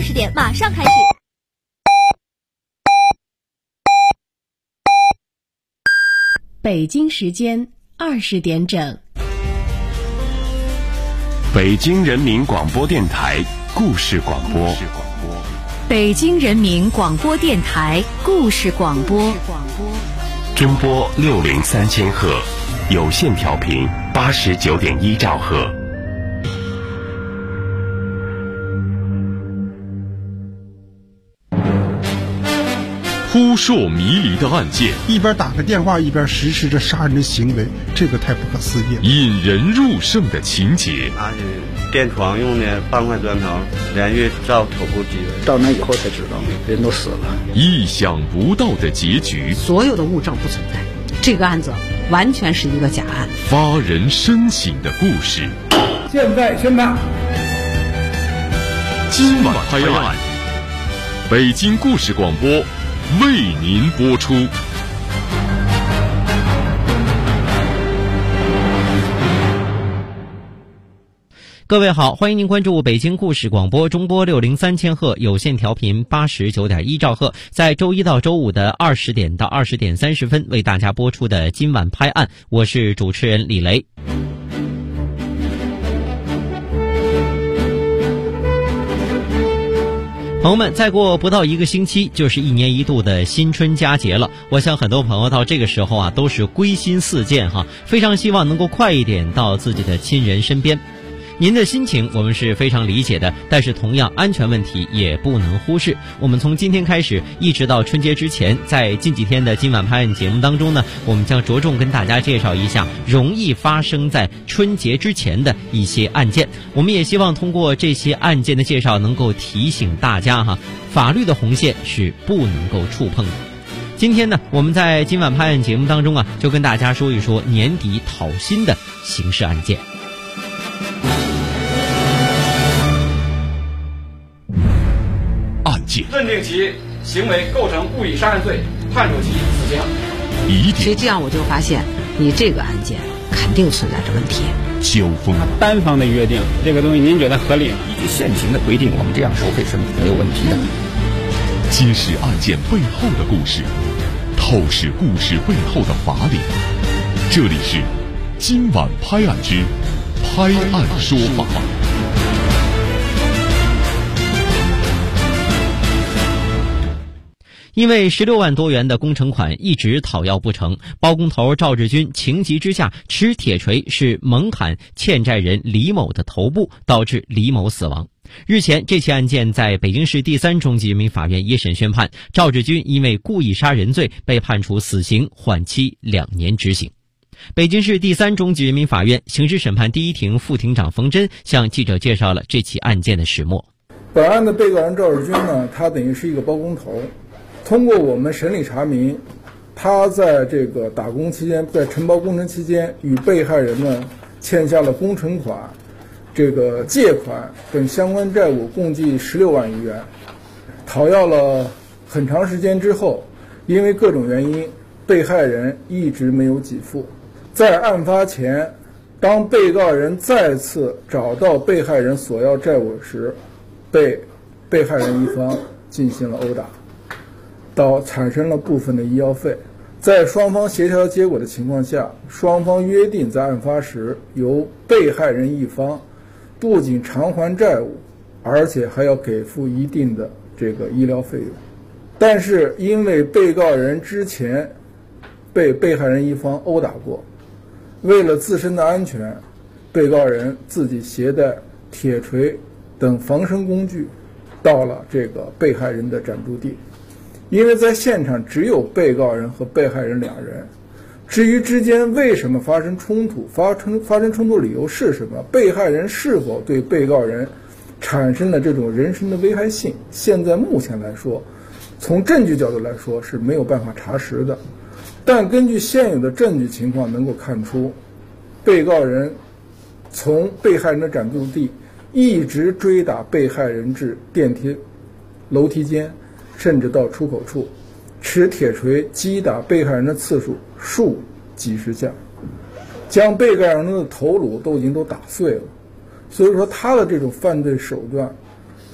20点马上开始。 北京时间20点整。 北京人民广播电台故事广播。 北京人民广播电台故事广播。 中波603赫，有线调频89.1兆赫。 扑朔迷离的案件， 一边打个电话一边实施着杀人的行为，这个太不可思议了。 引人入胜的情节， 拿起电床用的半块砖头连续照头部击背， 到那以后才知道人都死了。 意想不到的结局， 所有的物证不存在，这个案子完全是一个假案。 发人深省的故事， 现在宣判。 今晚拍案，北京故事广播为您播出。 各位好，欢迎您关注北京故事广播中波603千赫有线调频89.1兆赫，在周一到周五的20点到20点30分为大家播出的今晚拍案，我是主持人李雷。朋友们，再过不到一个星期就是1年1度的新春佳节了。我想很多朋友到这个时候都是归心似箭非常希望能够快一点到自己的亲人身边。您的心情我们是非常理解的，但是同样安全问题也不能忽视。我们从今天开始一直到春节之前，在近几天的今晚拍案节目当中呢，我们将着重跟大家介绍一下容易发生在春节之前的一些案件。我们也希望通过这些案件的介绍能够提醒大家法律的红线是不能够触碰的。今天呢，我们在今晚拍案节目当中就跟大家说一说年底讨薪的刑事案件。 认定其行为构成故意杀人罪，判处其死刑。 所以这样我就发现，你这个案件肯定存在着问题。 交锋， 单方的约定，这个东西您觉得合理？ 依据现行的规定，我们这样收费是没有问题的。 揭示案件背后的故事，透视故事背后的法理。这里是今晚拍案之拍案说法。 因为16万多元的工程款一直讨要不成，包工头赵志军情急之下持铁锤是猛砍欠债人李某的头部，导致李某死亡。日前，这起案件在北京市第3中级人民法院一审宣判，赵志军因为故意杀人罪被判处死刑，缓期2年执行。北京市第3中级人民法院刑事审判第一庭副庭长冯真向记者介绍了这起案件的始末。 本案的被告人赵志军呢，他等于是一个包工头。通过我们审理查明，他在这个打工期间，在承包工程期间，与被害人呢欠下了工程款、这个借款等相关债务共计16万余元。讨要了很长时间之后，因为各种原因，被害人一直没有给付。在案发前，当被告人再次找到被害人索要债务时，被被害人一方进行了殴打。产生了部分的医药费，在双方协调结果的情况下，双方约定在案发时由被害人一方不仅偿还债务，而且还要给付一定的这个医疗费用。但是因为被告人之前被被害人一方殴打过，为了自身的安全，被告人自己携带铁锤等防身工具到了这个被害人的暂住地。因为在现场只有被告人和被害人2人，至于之间为什么发生冲突，发生冲突理由是什么，被害人是否对被告人产生了这种人身的危害性，现在目前来说，从证据角度来说是没有办法查实的。但根据现有的证据情况能够看出，被告人从被害人的暂住地一直追打被害人至电梯楼梯间，甚至到出口处，持铁锤击打被害人的次数数几十下，将被害人的头颅都已经打碎了。所以说他的这种犯罪手段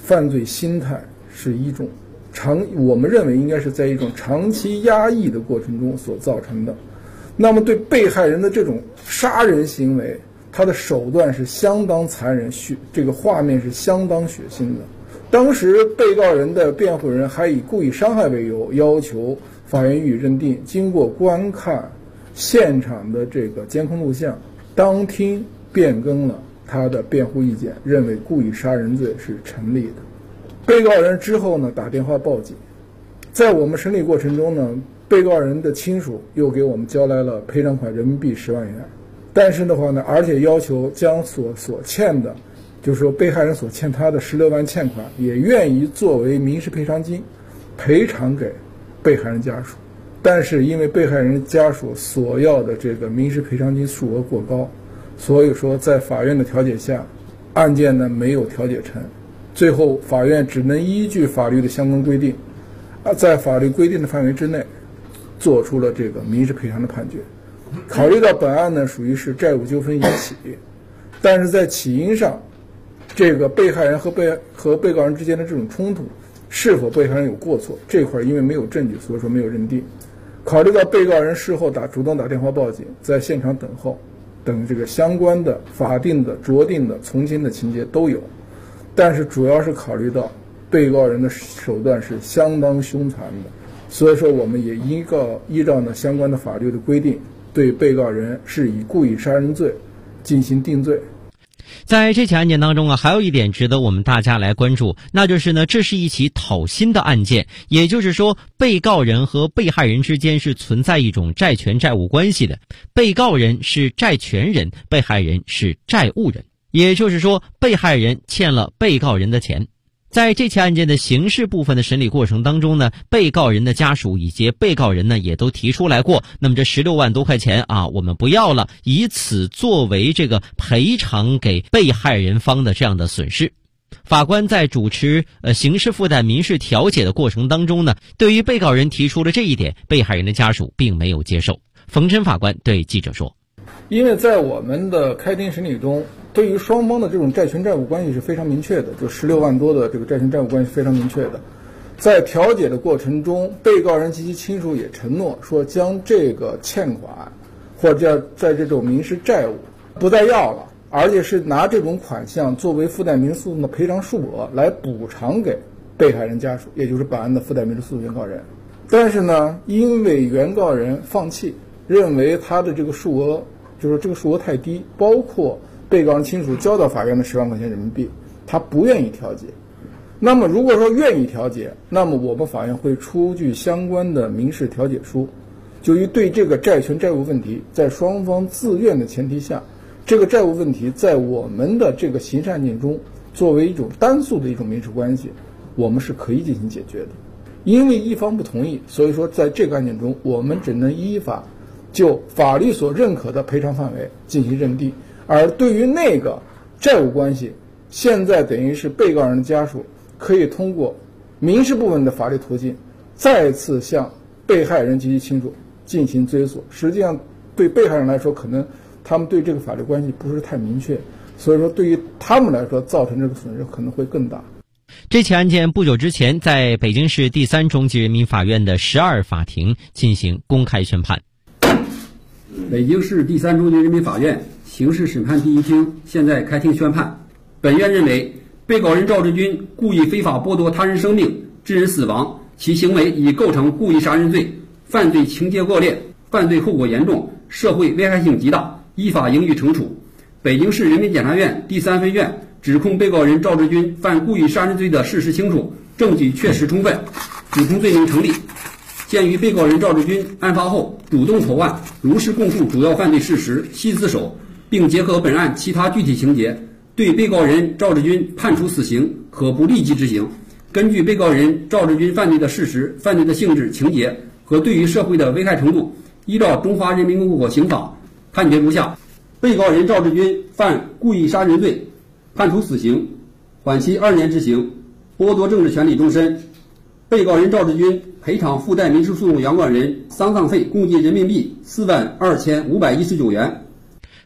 犯罪心态是一种我们认为应该是在一种长期压抑的过程中所造成的。那么对被害人的这种杀人行为，他的手段是相当残忍，这个画面是相当血腥的。当时被告人的辩护人还以故意伤害为由，要求法院予以认定。经过观看现场的这个监控录像，当庭变更了他的辩护意见，认为故意杀人罪是成立的。被告人之后呢打电话报警，在我们审理过程中呢，被告人的亲属又给我们交来了赔偿款人民币10万元，但是的话呢，而且要求将所欠的，就是说被害人所欠他的16万欠款，也愿意作为民事赔偿金赔偿给被害人家属。但是因为被害人家属所要的这个民事赔偿金数额过高，所以说在法院的调解下，案件呢没有调解成。最后法院只能依据法律的相关规定，在法律规定的范围之内做出了这个民事赔偿的判决。考虑到本案呢属于是债务纠纷引起，但是在起因上，这个被害人和被告人之间的这种冲突，是否被害人有过错，这块因为没有证据，所以说没有认定。考虑到被告人事后主动打电话报警，在现场等候等这个相关的法定的酌定的从轻的情节都有，但是主要是考虑到被告人的手段是相当凶残的，所以说我们也依照呢相关的法律的规定，对被告人是以故意杀人罪进行定罪。 在这起案件当中啊，还有一点值得我们大家来关注，那就是呢，这是一起讨薪的案件，也就是说，被告人和被害人之间是存在一种债权债务关系的，被告人是债权人，被害人是债务人，也就是说，被害人欠了被告人的钱。在这起案件的刑事部分的审理过程当中呢，被告人的家属以及被告人呢也都提出来过，那么这16万多块钱啊，我们不要了，以此作为这个赔偿给被害人方的这样的损失。法官在主持刑事附带民事调解的过程当中呢，对于被告人提出了这一点，被害人的家属并没有接受。冯琛法官对记者说， 因为在我们的开庭审理中，对于双方的这种债权债务关系是非常明确的，就16万多的这个债权债务关系非常明确的。在调解的过程中，被告人及其亲属也承诺说将这个欠款或者在这种民事债务不再要了，而且是拿这种款项作为附带民事诉讼的赔偿数额来补偿给被害人家属，也就是本案的附带民事诉讼原告人。但是呢，因为原告人放弃，认为他的这个数额就是这个数额太低，包括被告人亲属交到法院的10万块钱人民币，他不愿意调解。那么如果说愿意调解，那么我们法院会出具相关的民事调解书，就于对这个债权债务问题，在双方自愿的前提下，这个债务问题在我们的这个刑事案件中作为一种单诉的一种民事关系，我们是可以进行解决的。因为一方不同意，所以说在这个案件中，我们只能依法就法律所认可的赔偿范围进行认定。而对于那个债务关系，现在等于是被告人的家属可以通过民事部分的法律途径，再次向被害人及其亲属进行追索。实际上，对被害人来说，可能他们对这个法律关系不是太明确，所以说对于他们来说，造成这个损失可能会更大。 这起案件不久之前在北京市第3中级人民法院的12法庭进行公开宣判。 北京市第3中级人民法院刑事审判第一厅现在开庭宣判。本院认为，被告人赵志军故意非法剥夺他人生命，致人死亡，其行为已构成故意杀人罪，犯罪情节恶劣，犯罪后果严重，社会危害性极大，依法应予惩处。北京市人民检察院第3分院指控被告人赵志军犯故意杀人罪的事实清楚，证据确实充分，指控罪名成立。鉴于被告人赵志军案发后主动投案，如实供述主要犯罪事实，系自首，并结合本案其他具体情节，对被告人赵志军判处死刑，可不立即执行。根据被告人赵志军犯罪的事实、犯罪的性质、情节和对于社会的危害程度，依照《中华人民共和国刑法》判决如下：被告人赵志军犯故意杀人罪，判处死刑，缓期2年执行，剥夺政治权利终身。被告人赵志军赔偿附带民事诉讼原告人丧葬费共计人民币425,519元。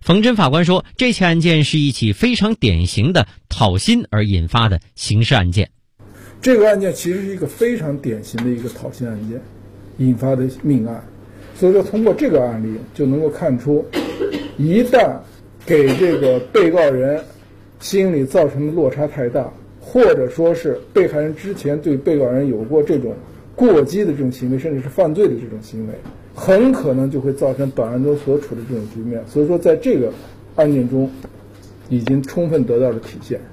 冯真法官说，这起案件是一起非常典型的讨薪而引发的刑事案件。 这个案件其实是一个非常典型的一个讨薪案件引发的命案，所以说通过这个案例就能够看出，一旦给这个被告人心理造成的落差太大，或者说是被害人之前对被告人有过这种过激的这种行为，甚至是犯罪的这种行为，很可能就会造成本案中所处的这种局面。所以说在这个案件中已经充分得到了体现。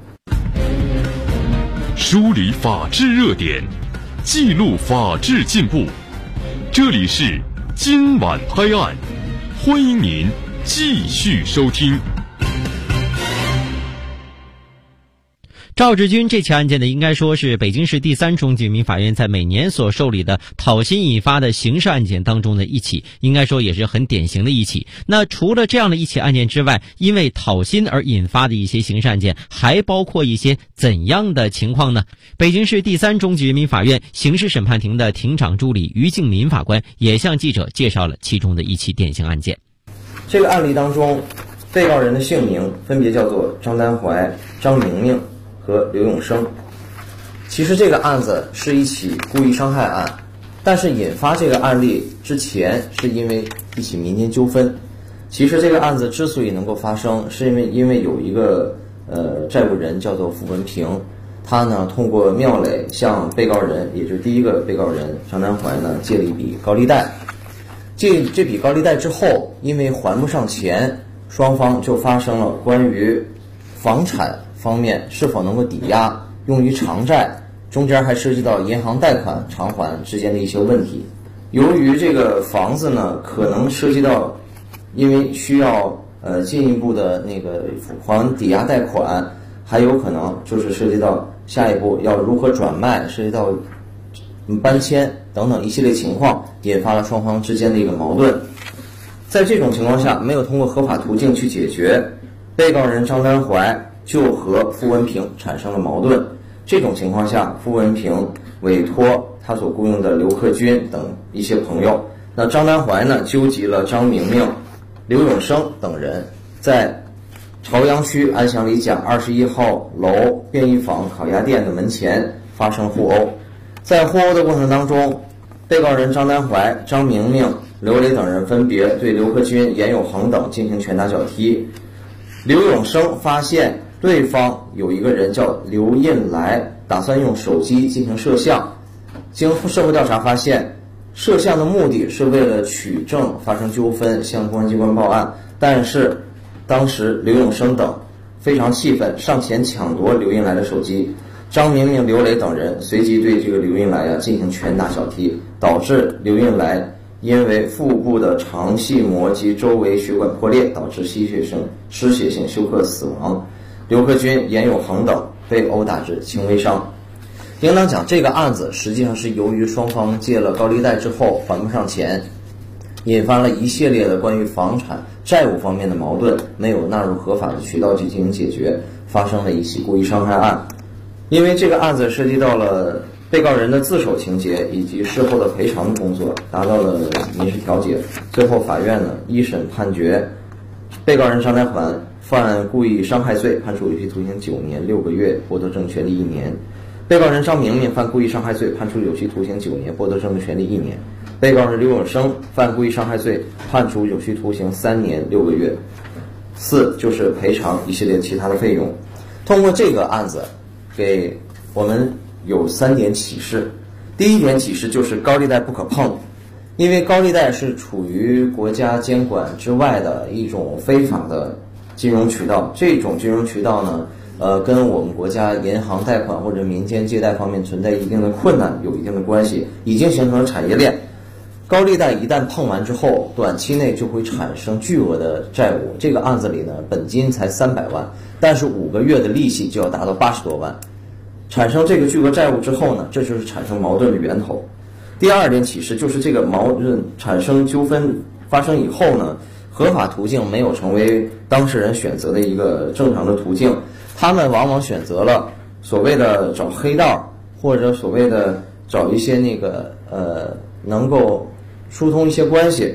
梳理法治热点，记录法治进步，这里是今晚拍案，欢迎您继续收听。 赵志军这起案件呢，应该说是北京市第3中级人民法院在每年所受理的讨薪引发的刑事案件当中的一起，应该说也是很典型的一起。那除了这样的一起案件之外，因为讨薪而引发的一些刑事案件还包括一些怎样的情况呢？北京市第3中级人民法院刑事审判庭的庭长助理于敬民法官也向记者介绍了其中的一起典型案件。 这个案例当中，被告人的姓名分别叫做张丹怀、张明明和刘永生。其实这个案子是一起故意伤害案，但是引发这个案例之前是因为一起民间纠纷。其实这个案子之所以能够发生，是因为有一个债务人叫做傅文平，他呢通过妙磊向被告人，也就是第一个被告人张丹怀呢借了一笔高利贷。借这笔高利贷之后，因为还不上钱，双方就发生了关于房产方面是否能够抵押用于偿债，中间还涉及到银行贷款偿还之间的一些问题。由于这个房子呢可能涉及到，因为需要进一步的那个还抵押贷款，还有可能就是涉及到下一步要如何转卖，涉及到搬迁等等一系列情况，引发了双方之间的一个矛盾。在这种情况下，没有通过合法途径去解决，被告人张丹怀就和傅文平产生了矛盾。这种情况下，傅文平委托他所雇佣的刘克军等一些朋友，那张丹怀呢纠集了张明明、刘永生等人，在朝阳区安祥里甲21号楼便宜坊烤鸭店的门前发生互殴。在互殴的过程当中，被告人张丹怀、张明明、刘磊等人分别对刘克军、严有恒等进行拳打脚踢。刘永生发现对方有一个人叫刘印来，打算用手机进行摄像。经社会调查发现，摄像的目的是为了取证发生纠纷，向公安机关报案。但是当时刘永生等非常气愤，上前抢夺刘印来的手机。张明明、刘磊等人随即对这个刘印来进行拳打脚踢，导致刘印来因为腹部的肠系膜及周围血管破裂，导致失血性休克死亡。刘克军、严有恒等被殴打致轻微伤。应当讲，这个案子实际上是由于双方借了高利贷之后还不上钱，引发了一系列的关于房产债务方面的矛盾，没有纳入合法的渠道去进行解决，发生了一起故意伤害案。因为这个案子涉及到了被告人的自首情节以及事后的赔偿工作，达到了民事调解。最后法院呢一审判决被告人张丹怀犯故意伤害罪，判处有期徒刑9年6个月，剥夺政治权利1年。被告人张明明犯故意伤害罪，判处有期徒刑9年，剥夺政治权利1年。被告人刘永生犯故意伤害罪，判处有期徒刑3年6个月。4就是赔偿一系列其他的费用。通过这个案子，给我们有3点启示。第一点启示就是高利贷不可碰，因为高利贷是处于国家监管之外的一种非法的金融渠道。这种金融渠道呢，跟我们国家银行贷款或者民间借贷方面存在一定的困难有一定的关系，已经形成了产业链。高利贷一旦碰完之后，短期内就会产生巨额的债务。这个案子里呢，本金才300万，但是5个月的利息就要达到80多万。产生这个巨额债务之后呢，这就是产生矛盾的源头。第二点启示就是这个矛盾产生纠纷发生以后呢，合法途径没有成为当事人选择的一个正常的途径，他们往往选择了所谓的找黑道，或者所谓的找一些那个能够疏通一些关系，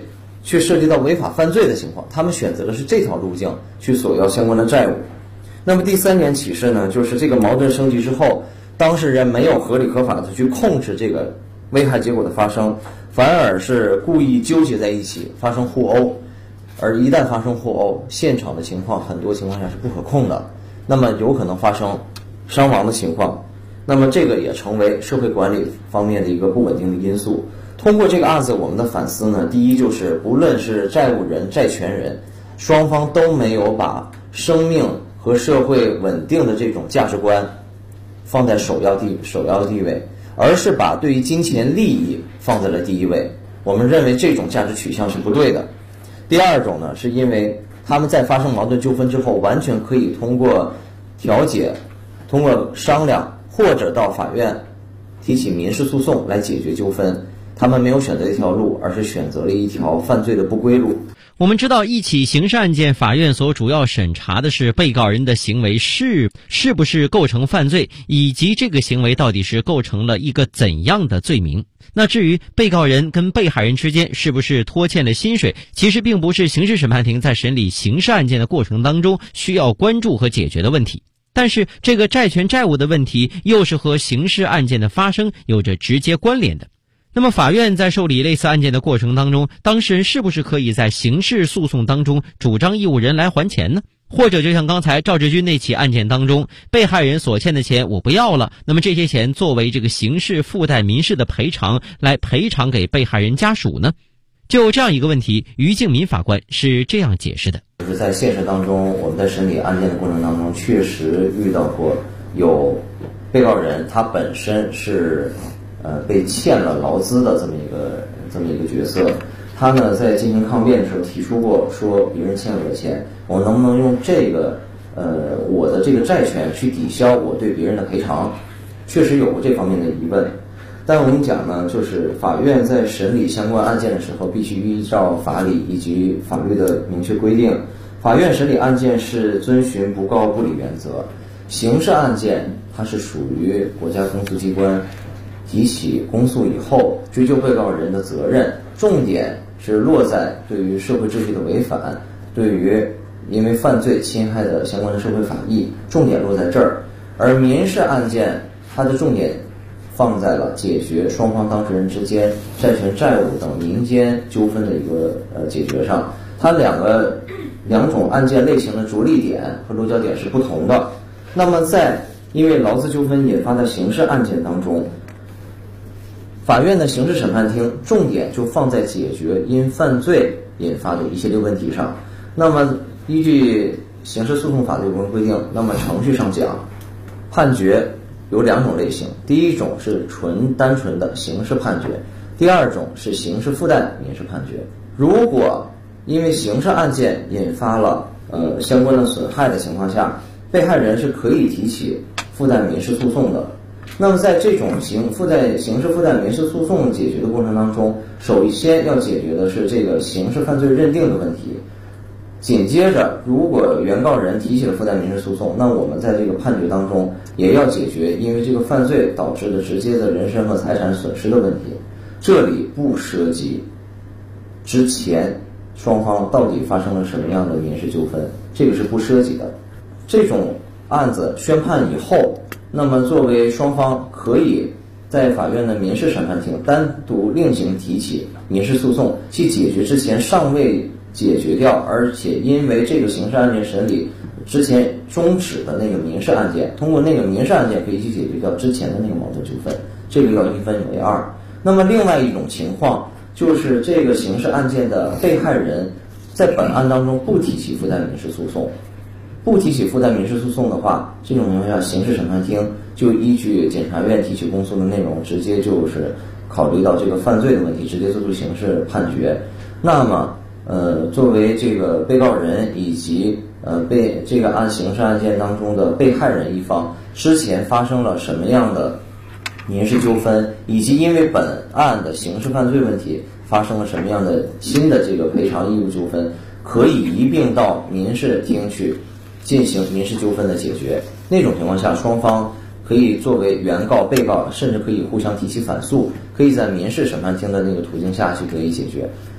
却涉及到违法犯罪的情况，他们选择的是这条路径去索要相关的债务。那么第3点启示呢，就是这个矛盾升级之后，当事人没有合理合法的去控制这个危害结果的发生，反而是故意纠结在一起发生互殴，而一旦发生互殴，现场的情况很多情况下是不可控的，那么有可能发生伤亡的情况，那么这个也成为社会管理方面的一个不稳定的因素。通过这个案子，我们的反思呢，第一就是不论是债务人、债权人，双方都没有把生命和社会稳定的这种价值观放在首要地位，而是把对于金钱利益放在了第一位。我们认为这种价值取向是不对的。第二种呢，是因为他们在发生矛盾纠纷之后，完全可以通过调解、通过商量，或者到法院提起民事诉讼来解决纠纷。他们没有选择一条路，而是选择了一条犯罪的不归路。 我们知道，一起刑事案件，法院所主要审查的是被告人的行为是不是构成犯罪，以及这个行为到底是构成了一个怎样的罪名。那至于被告人跟被害人之间是不是拖欠了薪水，其实并不是刑事审判庭在审理刑事案件的过程当中需要关注和解决的问题。但是这个债权债务的问题又是和刑事案件的发生有着直接关联的。那么法院在受理类似案件的过程当中，当事人是不是可以在刑事诉讼当中主张义务人来还钱呢？或者就像刚才赵志军那起案件当中，被害人所欠的钱我不要了，那么这些钱作为这个刑事附带民事的赔偿来赔偿给被害人家属呢？就这样一个问题，于敬民法官是这样解释的： 就是在现实当中，我们在审理案件的过程当中，确实遇到过有被告人他本身是被欠了劳资的这么一个角色，他呢在进行抗辩的时候提出过说别人欠我的钱，我能不能用这个我的这个债权去抵消我对别人的赔偿，确实有过这方面的疑问。但我们讲呢，就是法院在审理相关案件的时候，必须依照法理以及法律的明确规定。法院审理案件是遵循不告不理原则，刑事案件它是属于国家公诉机关提起公诉以后追究被告人的责任，重点是落在对于社会秩序的违反，对于因为犯罪侵害的相关的社会法益，重点落在这儿。而民事案件它的重点放在了解决双方当事人之间债权债务等民间纠纷的一个解决上，它两种案件类型的着力点和落脚点是不同的。那么在因为劳资纠纷引发的刑事案件当中，法院的刑事审判庭重点就放在解决因犯罪引发的一系列问题上。那么依据刑事诉讼法的有关规定，那么程序上讲，判决有2种类型，第一种是单纯的刑事判决，第二种是刑事附带民事判决。如果因为刑事案件引发了相关的损害的情况下，被害人是可以提起附带民事诉讼的。那么在这种刑事附带民事诉讼解决的过程当中，首先要解决的是这个刑事犯罪认定的问题。紧接着，如果原告人提起了附带民事诉讼，那我们在这个判决当中也要解决因为这个犯罪导致的直接的人身和财产损失的问题。这里不涉及之前双方到底发生了什么样的民事纠纷，这个是不涉及的。这种案子宣判以后，那么作为双方可以在法院的民事审判庭单独另行提起民事诉讼，去解决之前尚未解决掉，而且因为这个刑事案件审理之前终止的那个民事案件，通过那个民事案件可以去解决掉之前的那个矛盾纠纷，这个要一分为二。那么另外一种情况就是这个刑事案件的被害人在本案当中不提起附带民事诉讼，不提起附带民事诉讼的话，这种情况下刑事审判庭就依据检察院提起公诉的内容，直接就是考虑到这个犯罪的问题，直接做出刑事判决。那么作为这个被告人以及被这个刑事案件当中的被害人一方之前发生了什么样的民事纠纷，以及因为本案的刑事犯罪问题发生了什么样的新的这个赔偿义务纠纷，可以一并到民事庭去进行民事纠纷的解决。那种情况下，双方可以作为原告、被告，甚至可以互相提起反诉，可以在民事审判庭的那个途径下去可以解决。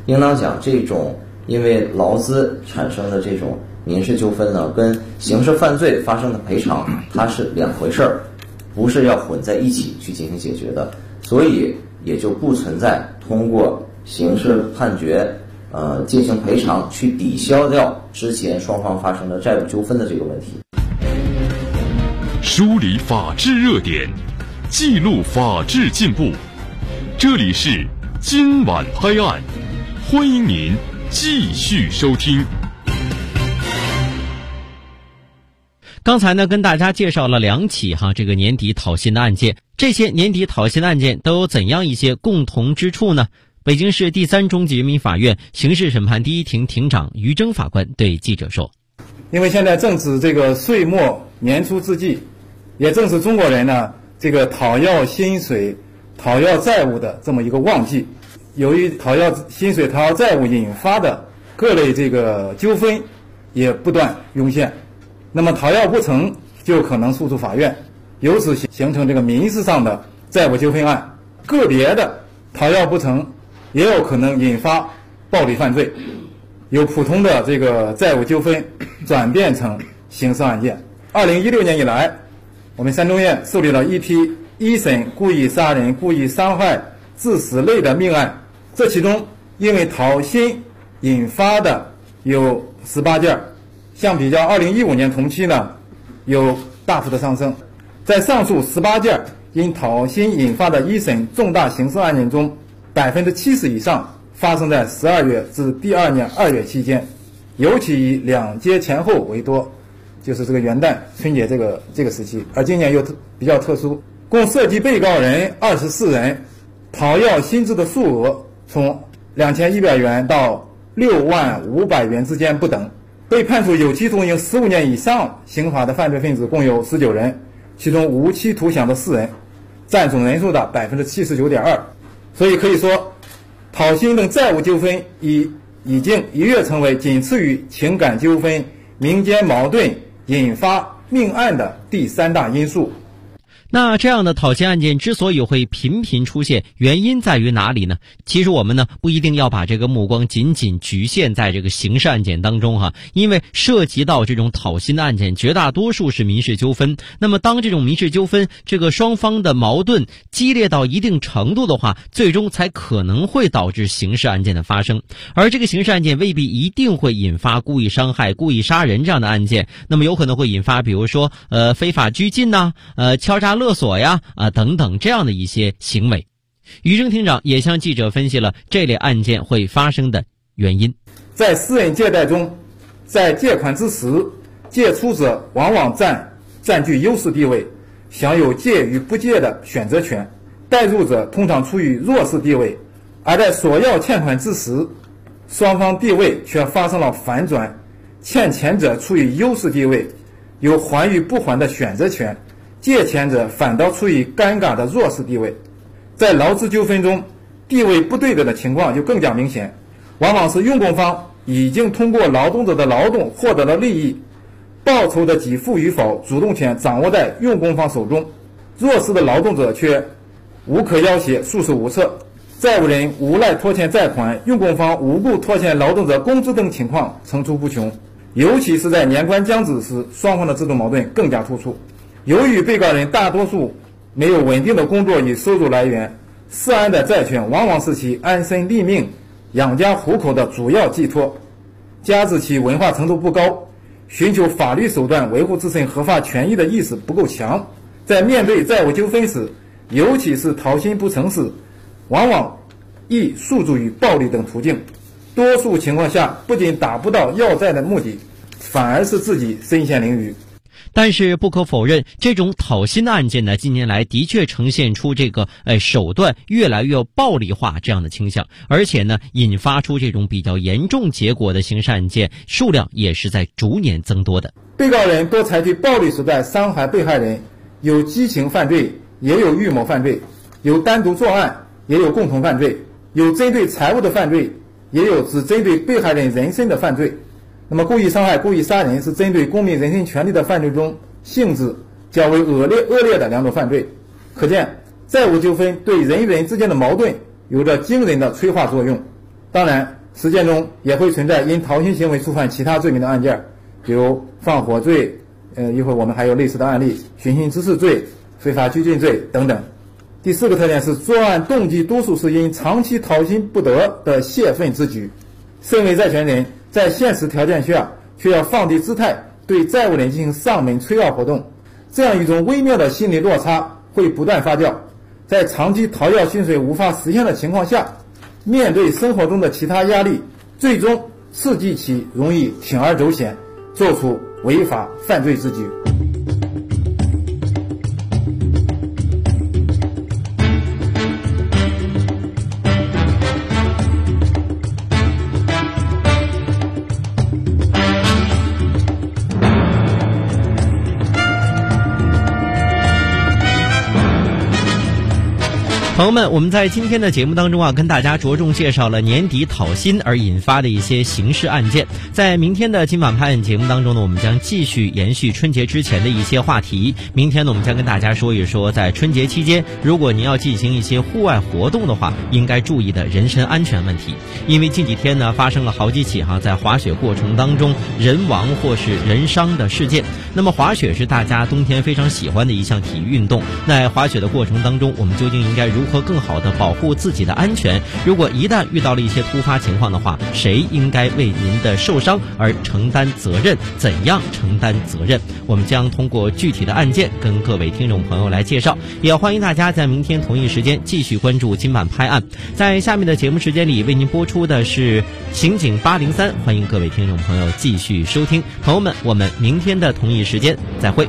应当讲这种因为劳资产生的这种民事纠纷呢，跟刑事犯罪发生的赔偿它是两回事儿，不是要混在一起去进行解决的，所以也就不存在通过刑事判决进行赔偿去抵消掉之前双方发生的债务纠纷的这个问题。 梳理法治热点，记录法治进步，这里是今晚拍案，欢迎您继续收听。 刚才呢，跟大家介绍了2起这个年底讨薪的案件，这些年底讨薪的案件都有怎样一些共同之处呢？北京市第3中级人民法院刑事审判第1庭庭长于征法官对记者说： 因为现在正值这个岁末年初之际，也正是中国人呢这个讨要薪水、讨要债务的这么一个旺季。由于讨要薪水、讨要债务引发的各类这个纠纷也不断涌现，那么讨要不成就可能诉诸法院，由此形成这个民事上的债务纠纷案。个别的讨要不成也有可能引发暴力犯罪，由普通的这个债务纠纷转变成刑事案件。2016年以来，我们3中院受理了一批一审故意杀人、故意伤害致死类的命案，这其中因为讨薪引发的有18件，相比较2015年同期呢有大幅的上升。在上述18件因讨薪引发的一审重大刑事案件中，70%以上发生在12月至第2年2月期间，尤其以2节前后为多，就是这个元旦、春节这个时期。而今年又比较特殊，共涉及被告人24人，讨要薪资的数额从2100元到65000元之间不等。被判处有期徒刑15年以上刑罚的犯罪分子共有19人，其中无期徒刑的4人，占总人数的 79.2%。所以可以说，讨薪等债务纠纷已经一跃成为仅次于情感纠纷、民间矛盾引发命案的第3大因素。 那这样的讨薪案件之所以会频频出现，原因在于哪里呢？其实我们呢不一定要把这个目光仅仅局限在这个刑事案件当中因为涉及到这种讨薪的案件绝大多数是民事纠纷。那么当这种民事纠纷这个双方的矛盾激烈到一定程度的话，最终才可能会导致刑事案件的发生。而这个刑事案件未必一定会引发故意伤害、故意杀人这样的案件，那么有可能会引发比如说非法拘禁敲诈勒索等等这样的一些行为。于征庭长也向记者分析了这类案件会发生的原因。 在私人借贷中，在借款之时，借出者往往占据优势地位，享有借与不借的选择权，贷入者通常处于弱势地位，而在索要欠款之时，双方地位却发生了反转，欠钱者处于优势地位，有还与不还的选择权，借钱者反倒处于尴尬的弱势地位。在劳资纠纷中，地位不对等的情况就更加明显，往往是用工方已经通过劳动者的劳动获得了利益，报酬的给付与否主动权掌握在用工方手中，弱势的劳动者却无可要挟，束手无策，债务人无赖拖欠债款，用工方无故拖欠劳动者工资等情况层出不穷，尤其是在年关将至时，双方的这种矛盾更加突出。由于被告人大多数没有稳定的工作与收入来源，涉案的债权往往是其安身立命、养家糊口的主要寄托，加之其文化程度不高，寻求法律手段维护自身合法权益的意识不够强，在面对债务纠纷时，尤其是讨薪不成时，往往易诉诸于暴力等途径，多数情况下不仅达不到要债的目的，反而是自己身陷囹圄。 但是不可否认，这种讨薪的案件呢，近年来的确呈现出这个手段越来越暴力化这样的倾向，而且呢，引发出这种比较严重结果的刑事案件数量也是在逐年增多的。 被告人多采取暴力手段伤害被害人，有激情犯罪，也有预谋犯罪，有单独作案，也有共同犯罪，有针对财物的犯罪，也有只针对被害人人身的犯罪。那么故意伤害、故意杀人是针对公民人身权利的犯罪中性质较为恶劣的两种犯罪。可见债务纠纷对人与人之间的矛盾有着惊人的催化作用。 当然，实践中也会存在因逃心行为触犯其他罪名的案件，比如放火罪，一会儿我们还有类似的案例，寻衅滋事罪、非法拘禁罪等等。第4个特点是作案动机多数是因长期讨薪不得的泄愤之举。身为债权人，在现实条件下却要放低姿态对债务人进行上门催要活动，这样一种微妙的心理落差会不断发酵。在长期讨要薪水无法实现的情况下，面对生活中的其他压力，最终刺激其容易铤而走险，做出违法犯罪之举。 朋友们，我们在今天的节目当中跟大家着重介绍了年底讨薪而引发的一些刑事案件。在明天的今晚拍案节目当中呢，我们将继续延续春节之前的一些话题。明天呢，我们将跟大家说一说，在春节期间，如果您要进行一些户外活动的话，应该注意的人身安全问题。因为近几天呢，发生了好几起在滑雪过程当中人亡或是人伤的事件。那么滑雪是大家冬天非常喜欢的一项体育运动，在滑雪的过程当中，我们究竟应该如何更好的保护自己的安全？如果一旦遇到了一些突发情况的话，谁应该为您的受伤而承担责任？怎样承担责任？我们将通过具体的案件跟各位听众朋友来介绍，也欢迎大家在明天同一时间继续关注今晚拍案。在下面的节目时间里为您播出的是刑警803，欢迎各位听众朋友继续收听。朋友们，我们明天的同一时间再会。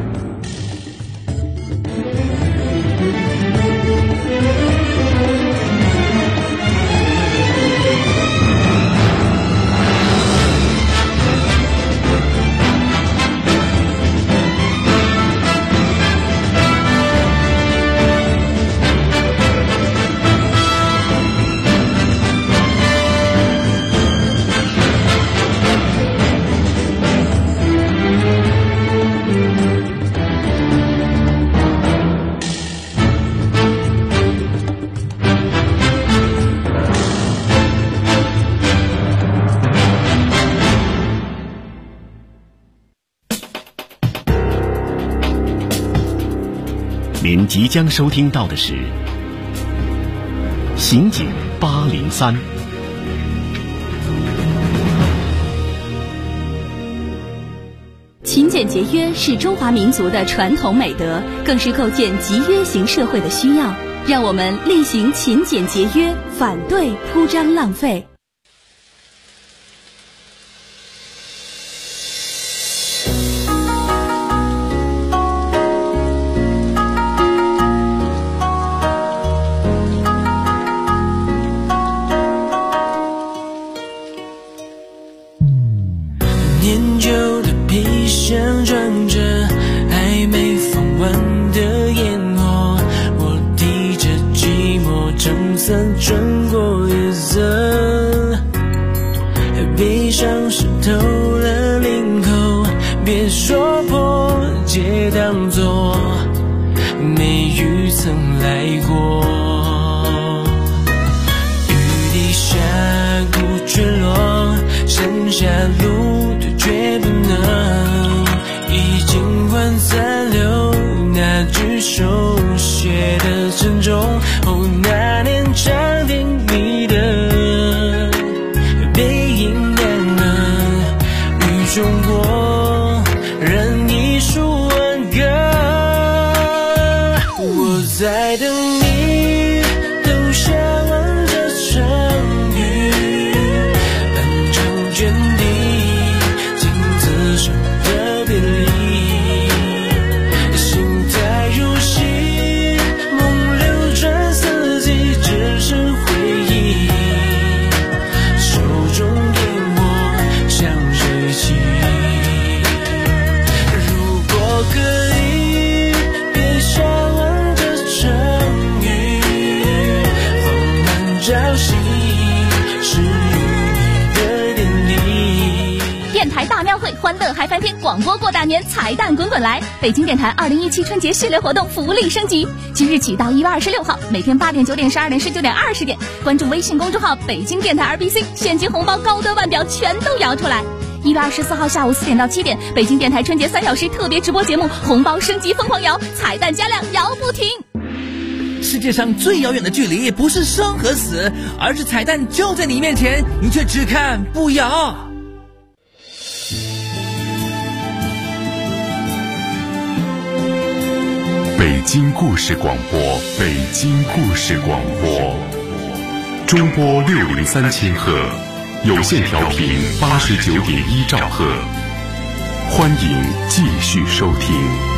您即将收听到的是刑警803。 勤俭节约是中华民族的传统美德，更是构建集约型社会的需要。让我们厉行勤俭节约，反对铺张浪费。 年久的皮箱装着还没放完的烟火，我提着寂寞撑伞穿过夜色，悲伤湿透了领口，别说破，皆当作没雨曾来过。雨滴下孤坠落，剩下路绝不能，已经换三流，那句手写的沉重。哦，那年长亭你的背影淡了，雨中过，任你数万个。我在等你，都下完这场雨，漫长卷地。的别离，心太如戏，梦流转散 3天广播过大年，彩蛋滚滚来！北京电台2017春节系列活动福利升级，即日起到1月26号，每天8点、9点、12点、19点、20点，关注微信公众号北京电台 RBC， 现金红包高端腕表全都摇出来。1月24号下午4点到7点，北京电台春节3小时特别直播节目，红包升级疯狂摇，彩蛋加量摇不停。 世界上最遥远的距离不是生和死，而是彩蛋就在你面前，你却只看不摇。 北京故事广播，北京故事广播，中波603千赫，有线调频89.1兆赫，欢迎继续收听。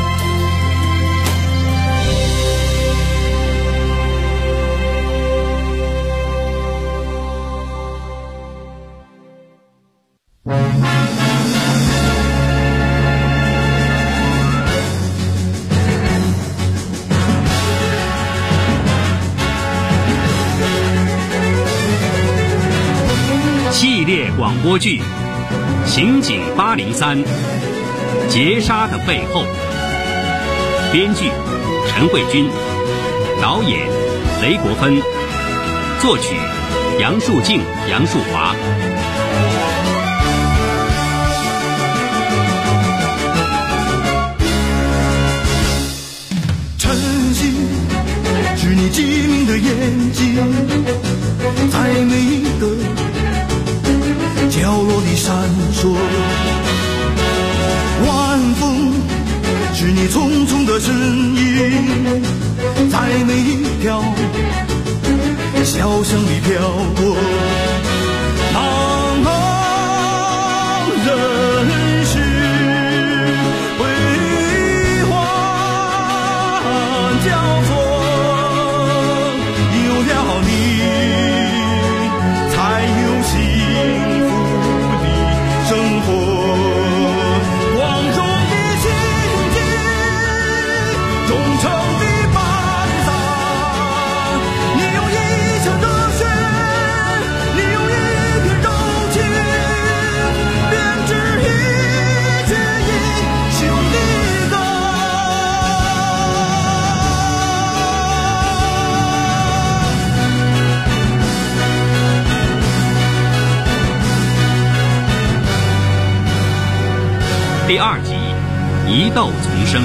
系列广播剧《刑警803》，劫杀的背后。编剧陈慧君，导演雷国芬，作曲杨树静、杨树华。 晨曦是你机灵的眼睛，在每一个角落里闪烁，晚风是你匆匆的身影，在每一条小巷里飘过。茫茫人世辉煌交错，有了你才有幸福生活，光荣的心境，忠诚的班长，你用一腔热血，你用一片柔情，编织一曲英雄的歌。 第2集，疑窦丛生。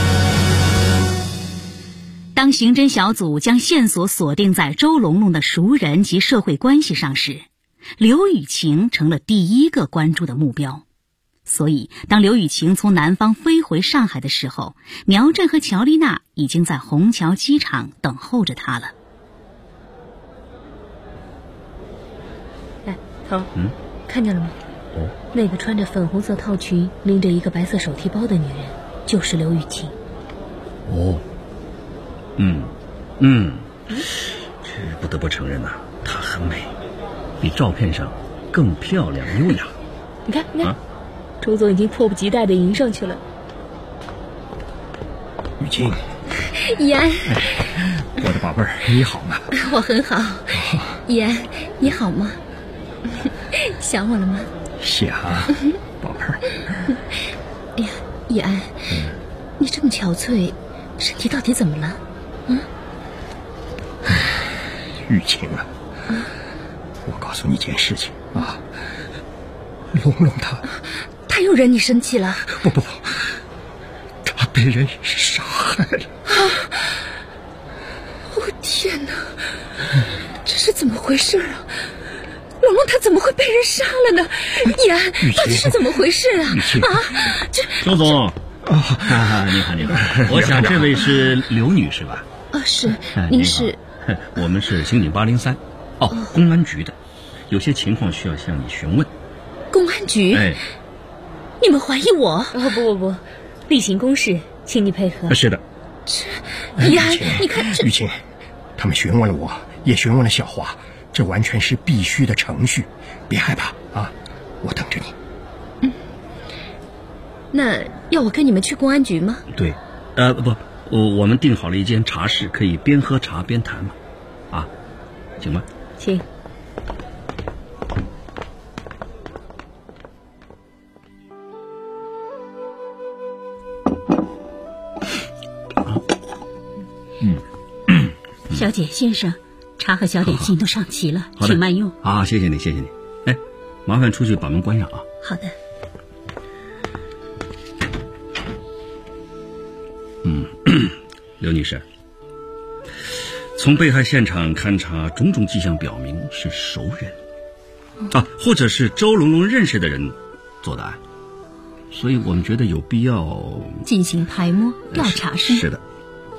当刑侦小组将线索锁定在周龙龙的熟人及社会关系上时，刘雨晴成了第一个关注的目标。所以当刘雨晴从南方飞回上海的时候，苗振和乔丽娜已经在虹桥机场等候着她了。 哎，头，看见了吗？那个穿着粉红色套裙拎着一个白色手提包的女人就是刘雨晴。 这不得不承认呐，她很美，比照片上更漂亮优雅。 你看周总已经迫不及待地迎上去了。 雨晴， 易安， 我的宝贝儿，你好吗？ 我很好。易安，你好吗？想我了吗？ 想，宝贝儿。 哎呀，易安，你这么憔悴，身体到底怎么了？ 雨晴啊，我告诉你一件事情啊，龙龙他又惹你生气了？ 不，他被人杀害了。 天哪，这是怎么回事啊？龙龙他怎么会被人杀了呢？易安，到底是怎么回事啊？这周总你好，我想这位是刘女士吧？ 是，您是？ 我们是刑警803，公安局的，有些情况需要向你询问。 公安局？你们怀疑我？不，例行公事，请你配合。 是的。 易安，你看这。 雨晴，他们询问了我，也询问了小华，这完全是必须的程序，别害怕啊，我等着你。 那要我跟你们去公安局吗？ 对，不，我们订好了一间茶室，可以边喝茶边谈嘛，行吗？ 请。 小姐、先生，茶和小点心都上齐了， 好的请慢用。 啊，谢谢你，谢谢你。哎，麻烦出去把门关上啊。 好的。 刘女士，从被害现场勘查，种种迹象表明是熟人啊，或者是周龙龙认识的人做的案，所以我们觉得有必要进行排摸调查是吗？ 是的。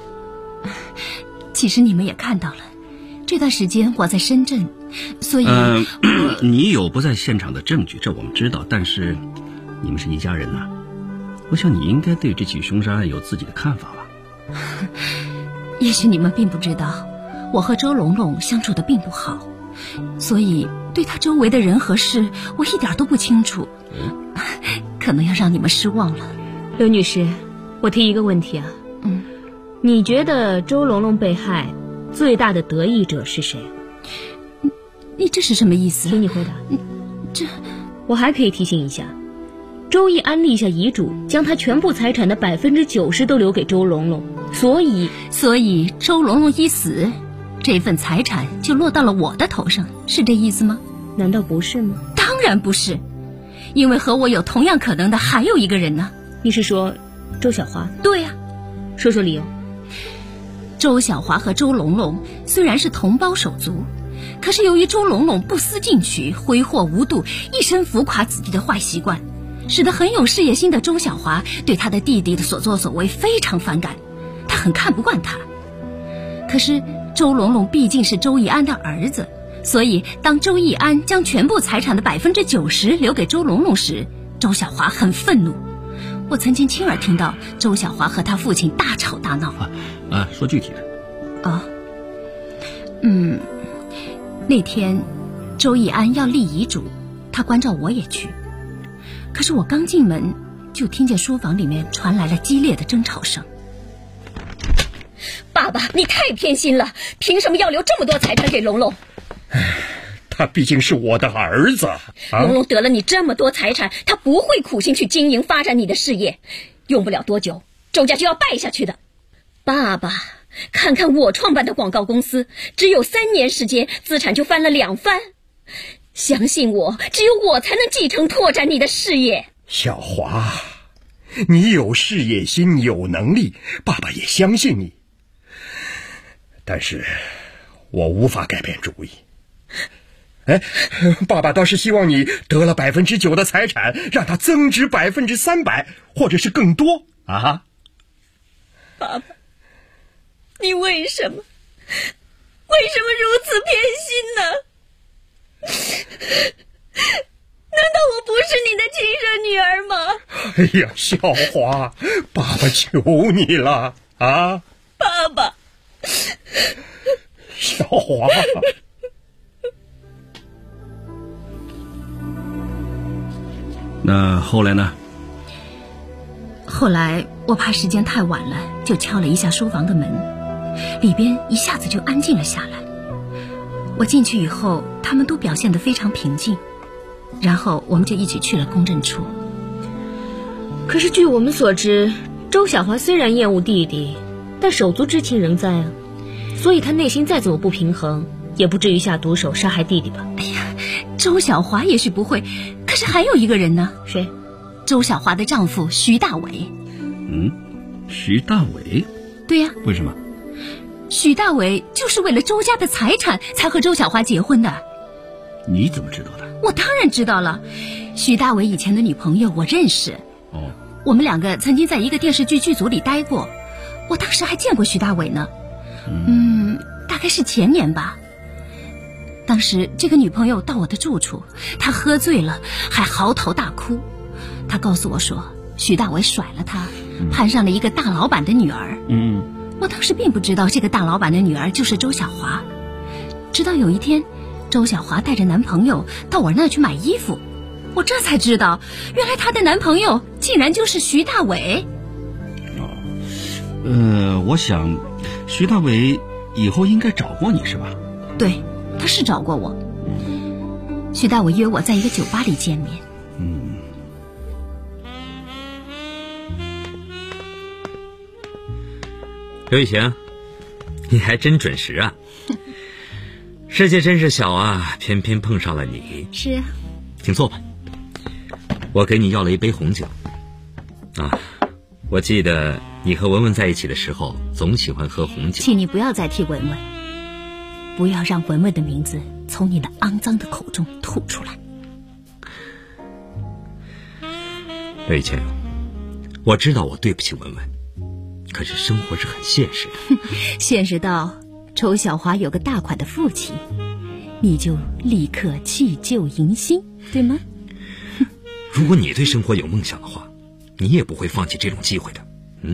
其实你们也看到了，这段时间我在深圳，所以你有不在现场的证据，这我们知道，但是你们是一家人呐，我想你应该对这起凶杀案有自己的看法吧。 也许你们并不知道，我和周龙龙相处的并不好，所以对他周围的人和事我一点都不清楚，可能要让你们失望了。 刘女士，我提一个问题啊，你觉得周龙龙被害最大的得益者是谁？ 你这是什么意思？ 听你回答。我还可以提醒一下，周易安立下遗嘱，将他全部财产的90%都留给周龙龙，所以周龙龙一死，这份财产就落到了我的头上，是这意思吗？ 难道不是吗？ 当然不是，因为和我有同样可能的还有一个人呢。 你是说周小华？ 对呀。 说说理由。 周小华和周龙龙虽然是同胞手足，可是由于周龙龙不思进取、挥霍无度、一生浮夸自己的坏习惯，使得很有事业心的周小华对他的弟弟的所作所为非常反感，他很看不惯他。可是周龙龙毕竟是周易安的儿子，所以当周易安将全部财产的90%留给周龙龙时，周小华很愤怒。我曾经亲耳听到周小华和他父亲大吵大闹。 说具体的。 那天周易安要立遗嘱，他关照我也去。可是我刚进门，就听见书房里面传来了激烈的争吵声。 爸爸，你太偏心了，凭什么要留这么多财产给龙龙？ 他毕竟是我的儿子。 龙龙得了你这么多财产，他不会苦心去经营发展你的事业，用不了多久，周家就要败下去的。爸爸，看看我创办的广告公司，只有3年时间，资产就翻了2番。相信我，只有我才能继承拓展你的事业。 小华，你有事业心，有能力，爸爸也相信你。但是我无法改变主意。爸爸倒是希望你得了9%的财产，让它增值300%，或者是更多啊！ 爸爸，你为什么如此偏心呢？难道我不是你的亲生女儿吗？ 哎呀，小华，爸爸求你了啊！ 爸爸， 小华。 那后来呢？ 后来我怕时间太晚了，就敲了一下书房的门，里边一下子就安静了下来。我进去以后，他们都表现得非常平静，然后我们就一起去了公证处。 可是据我们所知，周小华虽然厌恶弟弟，但手足之情仍在啊，所以他内心再怎么不平衡，也不至于下毒手杀害弟弟吧。 哎呀，周小华也许不会，可是还有一个人呢。 谁？ 周小华的丈夫徐大伟。 徐大伟？ 对呀。 为什么？ 许大伟就是为了周家的财产才和周小华结婚的。 你怎么知道的？ 我当然知道了，许大伟以前的女朋友我认识。我们2个曾经在一个电视剧剧组里待过，我当时还见过许大伟呢。大概是前年吧。当时这个女朋友到我的住处，她喝醉了，还嚎啕大哭。她告诉我说，许大伟甩了她，攀上了一个大老板的女儿。我当时并不知道这个大老板的女儿就是周小华，直到有一天，周小华带着男朋友到我那儿去买衣服，我这才知道，原来她的男朋友竟然就是徐大伟。 我想徐大伟以后应该找过你是吧？ 对，他是找过我。徐大伟约我在一个酒吧里见面。 刘雨晴， 你还真准时啊！世界真是小啊，偏偏碰上了你。 是啊， 请坐吧。我给你要了一杯红酒。啊，我记得你和文文在一起的时候，总喜欢喝红酒。 请你不要再提文文，不要让文文的名字从你那肮脏的口中吐出来。 刘以前，我知道我对不起文文，可是生活是很现实的。 现实到周小华有个大款的父亲，你就立刻弃旧迎新，对吗？ 如果你对生活有梦想的话，你也不会放弃这种机会的。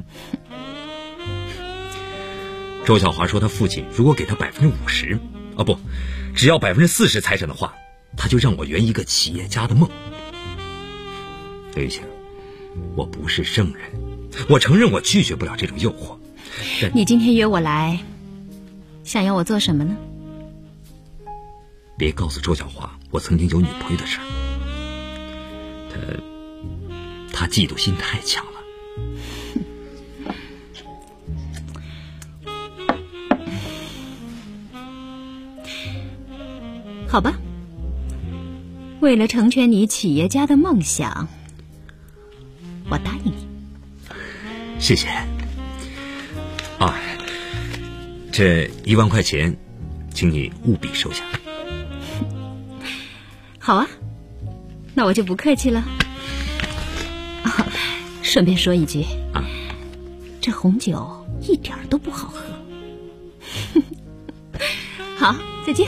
周小华说他父亲如果给他50%，不，只要40%财产的话，他就让我圆一个企业家的梦。刘玉清，我不是圣人，我承认我拒绝不了这种诱惑。 你今天约我来，想要我做什么呢？ 别告诉周小华我曾经有女朋友的事儿，他嫉妒心太强了。 好吧，为了成全你企业家的梦想，我答应你。 谢谢。这1万块钱，请你务必收下。 好啊，那我就不客气了。顺便说一句，这红酒一点都不好喝。好，再见。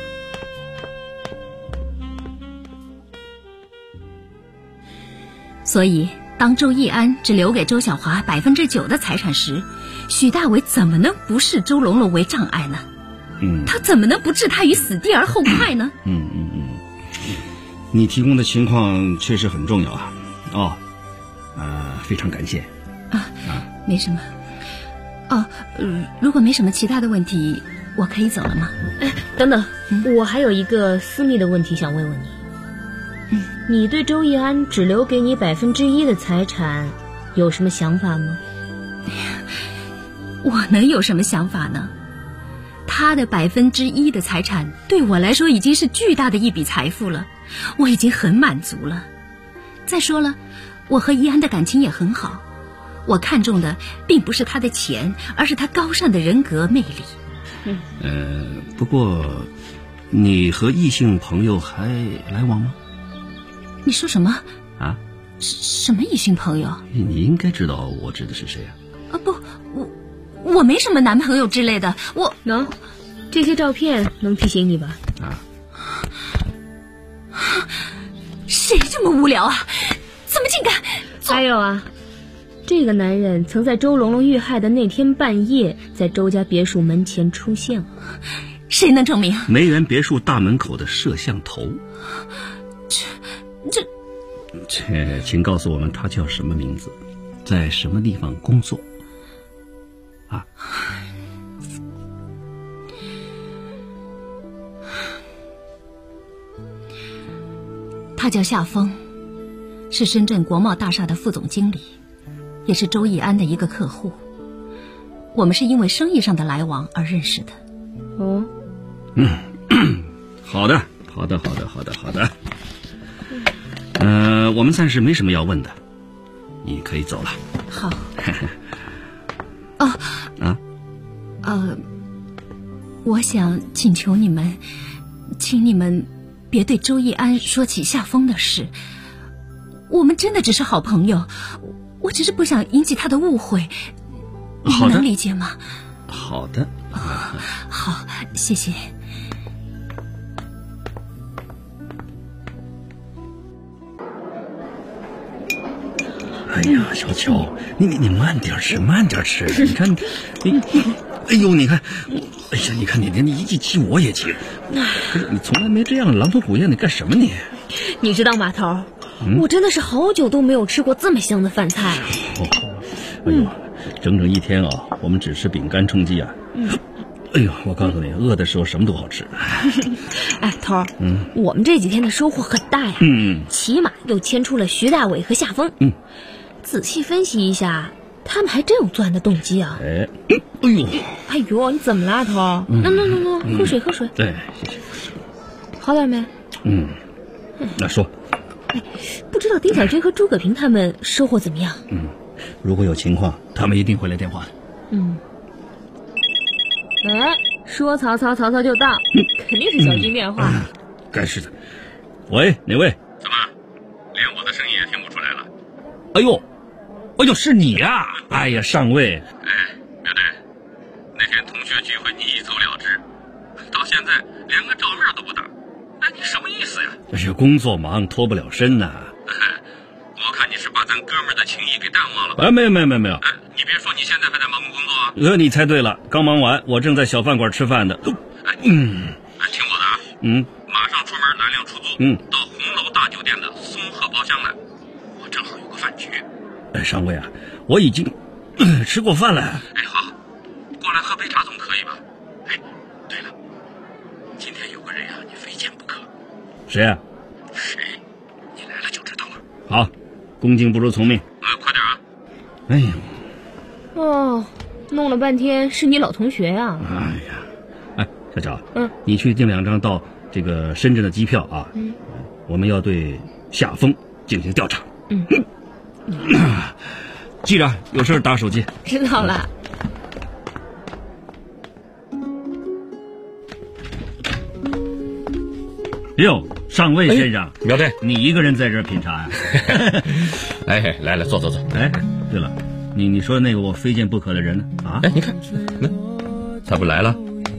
所以当周易安只留给周小华9%的财产时，许大为怎么能不视周龙龙为障碍呢？他怎么能不置他于死地而后快呢？ 你提供的情况确实很重要啊！非常感谢。 没什么。如果没什么其他的问题，我可以走了吗？ 等等，我还有一个私密的问题想问问你。你对周易安只留给你1%的财产有什么想法吗？ 我能有什么想法呢？他的1%的财产对我来说已经是巨大的一笔财富了，我已经很满足了。再说了，我和易安的感情也很好，我看重的并不是他的钱，而是他高尚的人格魅力。 不过你和异性朋友还来往吗？ 你说什么？什么异性朋友？ 你应该知道我指的是谁不，我没什么男朋友之类的。 这些照片能提醒你吧？ 谁这么无聊啊？怎么竟敢？ 还有这个男人曾在周龙龙遇害的那天半夜，在周家别墅门前出现。 谁能证明？ 梅园别墅大门口的摄像头。请告诉我们他叫什么名字，在什么地方工作？ 他叫夏风，是深圳国贸大厦的副总经理，也是周易安的一个客户。我们是因为生意上的来往而认识的。 好的。我们暂时没什么要问的，你可以走了。 好。我想请求你们，请你们别对周易安说起夏风的事。我们真的只是好朋友，我只是不想引起他的误会，你们能理解吗？ 好的。 好，谢谢。 哎呀，小乔，你慢点吃，你看你看，你看你一急我也急。可是你从来没这样狼吞虎咽的干什么你？ 你知道马头，我真的是好久都没有吃过这么香的饭菜了。 整整1天我们只吃饼干充饥啊。我告诉你，饿的时候什么都好吃。 头儿，我们这几天的收获很大呀。起码又牵出了徐大伟和夏风。仔细分析一下， 他们还真有作案的动机啊！ 哎呦， 你怎么了，阿头？那，喝水。 对，谢谢。 好点没？ 那说。 不知道丁小军和诸葛平他们收获怎么样？ 如果有情况，他们一定会来电话的。 说曹操就到，肯定是小军电话。 该是的。喂，哪位？ 怎么，连我的声音也听不出来了？ 哎呦，是你呀！哎呀，上尉。 苗队，那天同学聚会你一走了之，到现在连个照面都不打，你什么意思呀？ 这是工作忙，脱不了身呐。 我看你是把咱哥们儿的情谊给淡忘了吧？ 没有。 你别说你现在还在忙工作啊？ 你猜对了，刚忙完，我正在小饭馆吃饭呢。 听我的啊。马上出门拦辆出租，到红楼大酒店的松鹤包厢来，我正好有个饭局。 上尉啊，我已经吃过饭了。 好，过来喝杯茶总可以吧？对了，今天有个人呀，你非见不可。 谁啊？ 谁？你来了就知道了。 好，恭敬不如从命。 快点啊！ 哎呀， 弄了半天是你老同学呀！ 小乔，你去订2张到这个深圳的机票啊。我们要对夏风进行调查。记着，有事打手机。 知道了。 哟，上尉先生， 苗队， 你一个人在这儿品茶呀？ 来，坐。 对了，你说那个我非见不可的人呢？啊？ 你看，他不来了？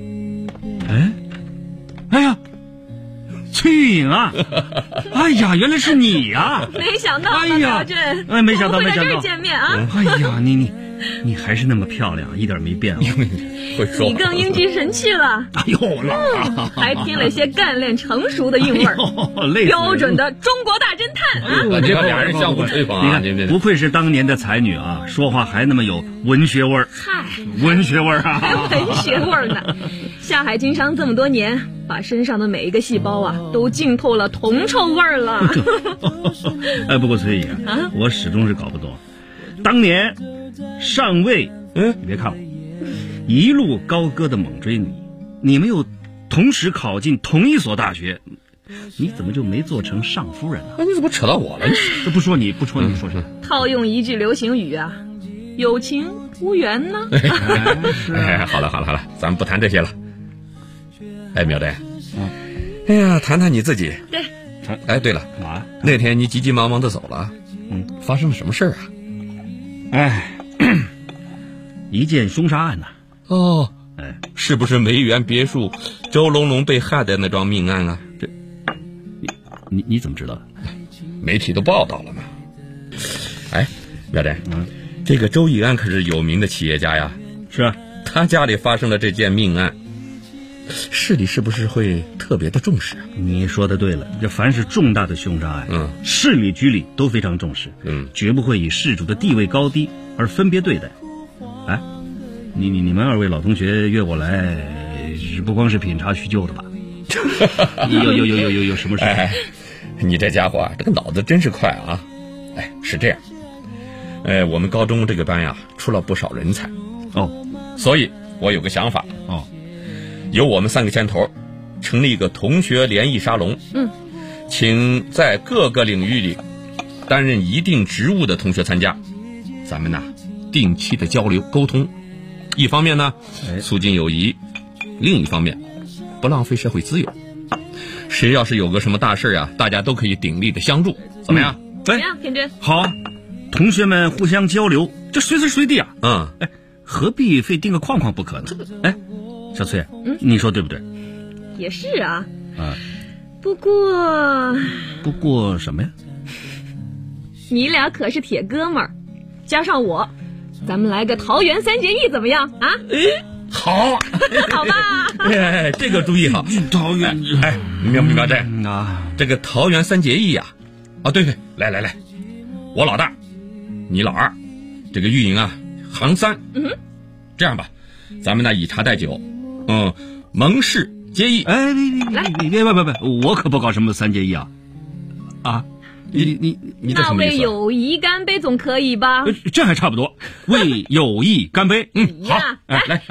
哎呀，崔玉颖啊！哎呀，原来是你呀！ 没想到， 苗俊，没想到， 会在这儿见面啊！ 哎呀，你还是那么漂亮，一点没变啊！ 会说， 你更英俊神气了。 哎呦， 还添了些干练成熟的硬味儿，标准的中国大侦探啊！ 这俩人相互吹捧啊！ 你看，不愧是当年的才女啊，说话还那么有文学味儿。文学味儿啊！ 还文学味儿呢！下海经商这么多年，把身上的每一个细胞啊，都浸透了铜臭味儿了。 不过崔颖啊，我始终是搞不懂，当年上尉，你别看我一路高歌的猛追你没有同时考进同一所大学，你怎么就没做成上夫人呢？ 你怎么扯到我了？ 这不说你说谁？ 套用一句流行语啊，有情无缘呢。 好了，咱们不谈这些了。苗队，谈谈你自己。 对。 对了，那天你急急忙忙的走了，发生了什么事儿啊？ 一件凶杀案呐。 是不是梅园别墅周龙龙被害的那桩命案啊？ 这，你怎么知道的？ 媒体都报道了嘛。苗队，这个周易安可是有名的企业家呀。 是啊， 他家里发生了这件命案，市里是不是会特别的重视啊？ 你说的对了，这凡是重大的凶杀案，市里局里都非常重视，绝不会以事主的地位高低而分别对待。你们2位老同学约我来，不光是品茶叙旧的吧？有什么事？ 你这家伙这个脑子真是快啊！是这样，我们高中这个班呀出了不少人才所以我有个想法由我们3个牵头，成立一个同学联谊沙龙，请在各个领域里担任一定职务的同学参加，咱们定期的交流沟通，一方面呢促进友谊，另一方面不浪费社会资源。谁要是有个什么大事啊，大家都可以鼎力的相助，怎么样？ 怎么样，天真？ 好啊，同学们互相交流，这随时随地啊。何必非定个框框不可呢？小崔，你说对不对？ 也是啊。不过什么呀？ 你俩可是铁哥们儿，加上我，咱们来个桃园3结义怎么样啊？ 好， 好吧。 这个主意好。 桃园， 苗队这个桃园3结义呀，对，来，我老大，你老二，这个玉莹啊，行3。这样吧，咱们以茶代酒，盟誓结义。 别，我可不搞什么3结义啊。 你这那什么意思？ 为友谊干杯总可以吧？ 这还差不多，为友谊干杯。好，来，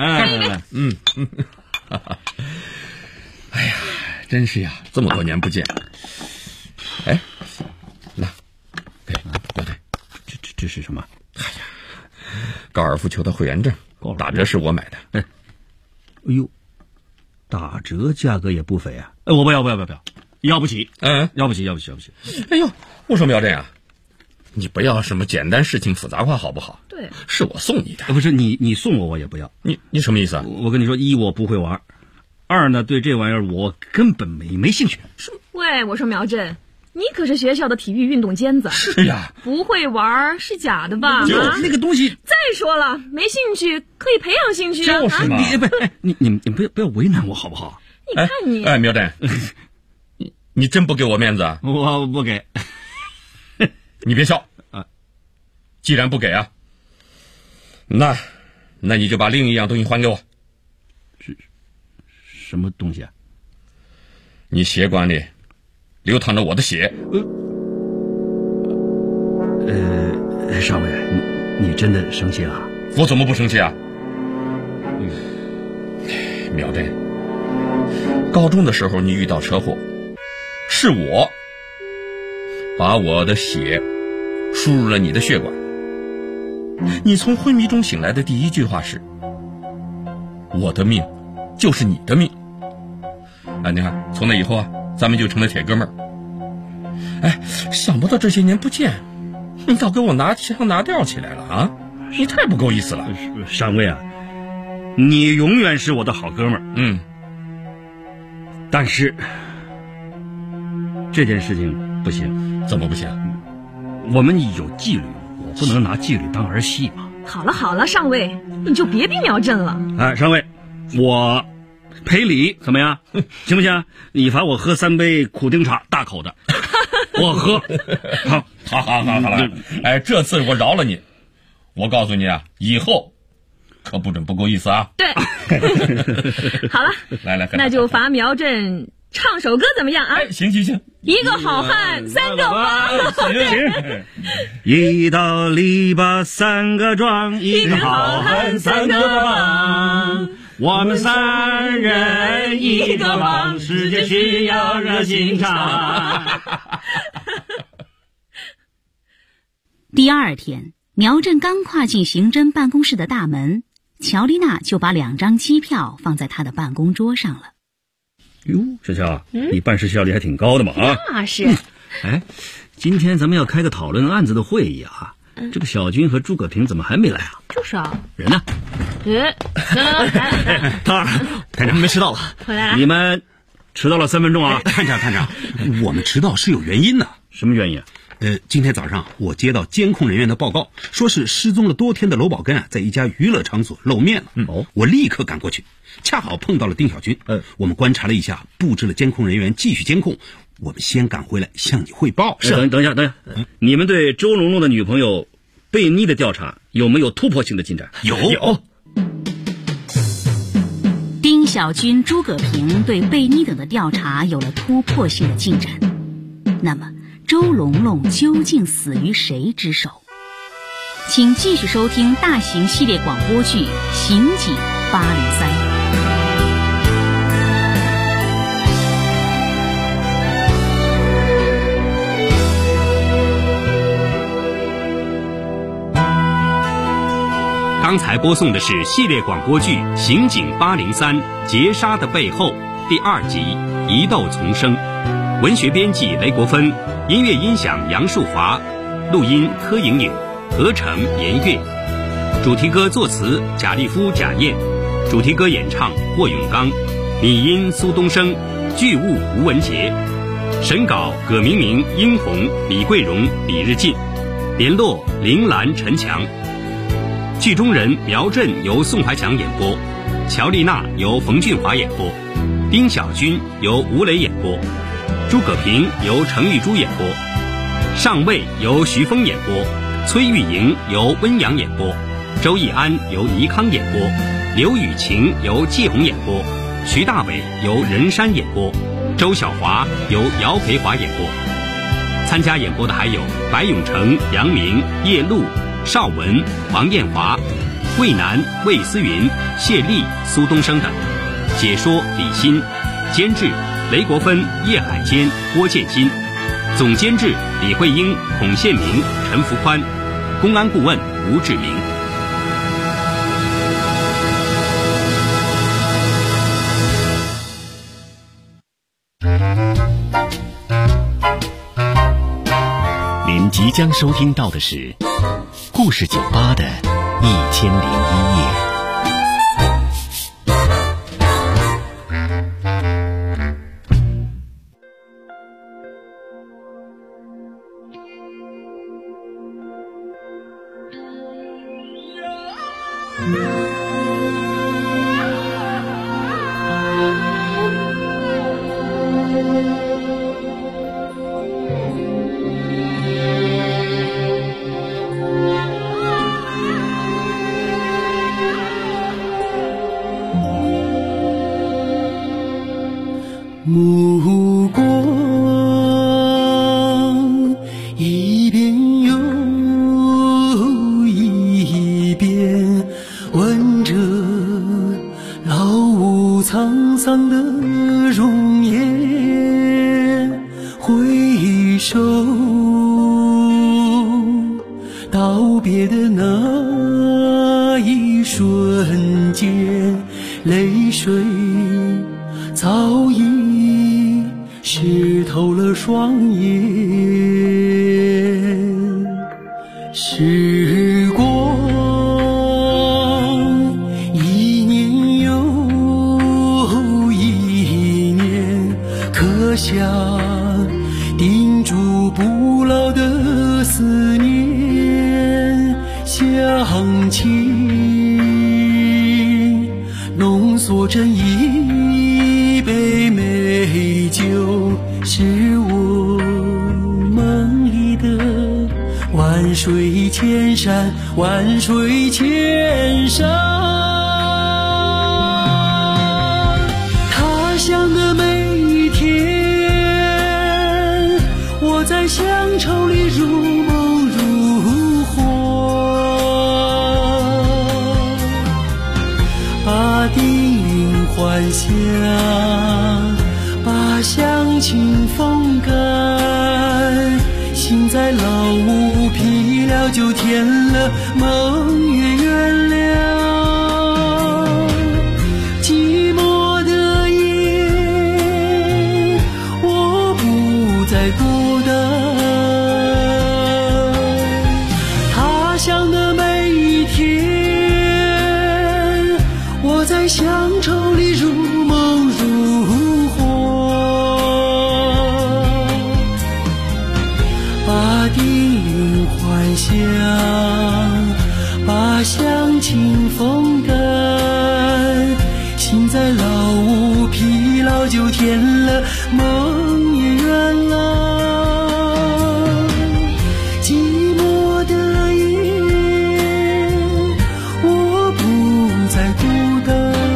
哎呀，真是呀，这么多年不见。哎，那，对，这是什么？哎呀，高尔夫球的会员证，打折是我买的。哎呦，打折价格也不菲啊！我不要，要不起，要不起。哎呦，我说苗振啊，你不要什么简单事情复杂化好不好？ 对， 是我送你的， 不是你送我也不要。 你什么意思啊？ 我跟你说，一我不会玩，二呢对这玩意儿我根本没兴趣。 喂，我说苗振，你可是学校的体育运动尖子。 是呀， 不会玩是假的吧？ 那个东西。 再说了，没兴趣可以培养兴趣啊。 就是嘛， 你不要为难我好不好？ 你看你， 哎，苗振，你真不给我面子啊？ 我不给。 你别笑啊！既然不给啊，那你就把另一样东西还给我。 是什么东西啊？ 你血管里流淌着我的血。 上尉，你真的生气了？ 我怎么不生气啊？苗振，高中的时候你遇到车祸，是我把我的血输入了你的血管。你从昏迷中醒来的第一句话是：我的命就是你的命。啊，你看，从那以后啊，咱们就成了铁哥们儿。哎，想不到这些年不见，你倒给我拿腔拿调起来了啊！你太不够意思了。 上尉啊，你永远是我的好哥们儿。但是这件事情不行。 怎么不行？ 我们有纪律，我不能拿纪律当儿戏嘛。 好了，上尉，你就别逼苗振了。 哎，上尉，我赔礼怎么样？行不行？你罚我喝3杯苦丁茶，大口的，我喝。 好了。哎，这次我饶了你。我告诉你啊，以后可不准不够意思啊。 对。好了， 来， 那就罚苗振唱首歌怎么样啊？ 哎，行。 一个好汉3个帮。 行。一道篱笆3个桩，一个好汉3个帮。我们3人一个帮，世界需要热心肠。 第二天，苗振刚跨进刑侦办公室的大门，乔丽娜就把2张机票放在他的办公桌上了。 哟，小乔，你办事效率还挺高的嘛啊！ 那是。 哎，今天咱们要开个讨论案子的会议啊。这个小军和诸葛平怎么还没来啊？ 就是啊。 人呢？ 汤儿，探长没迟到了。 回来了。 你们迟到了3分钟啊！ 探长，我们迟到是有原因的。 什么原因啊？ 今天早上我接到监控人员的报告，说是失踪了多天的娄宝根啊，在一家娱乐场所露面了。我立刻赶过去，恰好碰到了丁小军。我们观察了一下，布置了监控人员继续监控。我们先赶回来向你汇报。 等一下，你们对周龙龙的女朋友贝妮的调查有没有突破性的进展？ 有。 丁小军、诸葛平对贝妮等的调查有了突破性的进展。那么周龙龙究竟死于谁之手？请继续收听大型系列广播剧《刑警803》。 刚才播送的是系列广播剧《刑警803劫杀的背后》第2集《疑窦丛生》，文学编辑雷国芬，音乐音响杨树华，录音柯莹莹，合成严月，主题歌作词贾立夫、贾燕，主题歌演唱霍永刚，拟音苏东升，剧务吴文杰，审稿葛明明、殷红、李桂荣、李日进，联络林兰、陈强。剧中人苗振由宋怀强演播，乔丽娜由冯俊华演播，丁小军由吴磊演播，诸葛平由程玉珠演播，上尉由徐峰演播，崔玉莹由温阳演播，周义安由倪康演播，刘雨晴由季红演播，徐大伟由任山演播，周小华由姚培华演播。 参加演播的还有白永成、杨明、叶璐、邵文、王艳华、魏楠、魏思云、谢丽、苏东升等。解说李欣，监制雷国芬、叶海坚、郭建新，总监制李慧英、孔宪明、陈福宽，公安顾问吴志明。 您即将收听到的是故事酒吧的1001夜。 目光一遍又一遍问着老屋沧桑的容颜，回首道别的那一瞬间，泪水早已湿透了双眼。时光一年又一年，刻下钉住不老的思念。乡情浓缩成一杯美酒，是我梦里的万水千山，万水千山。他乡的每一天，我在乡愁里如梦如幻，把底蕴幻想，把乡情风干，心在老屋疲了就填了，梦也圆了。寂寞的夜，我不再孤单。他乡的每一天，我在乡愁里如梦如幻，把底蕴幻想，把乡情风干，心在老屋疲劳就填了，梦也圆了。寂寞的夜，我不再孤单。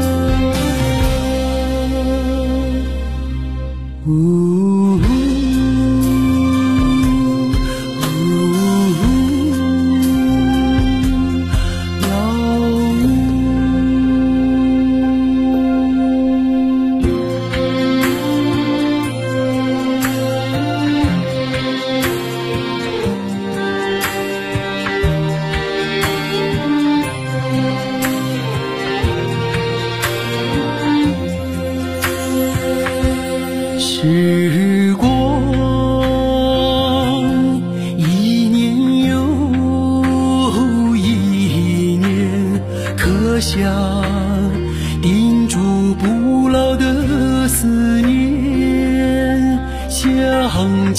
时光一年又一年，刻下钉住不老的思念。乡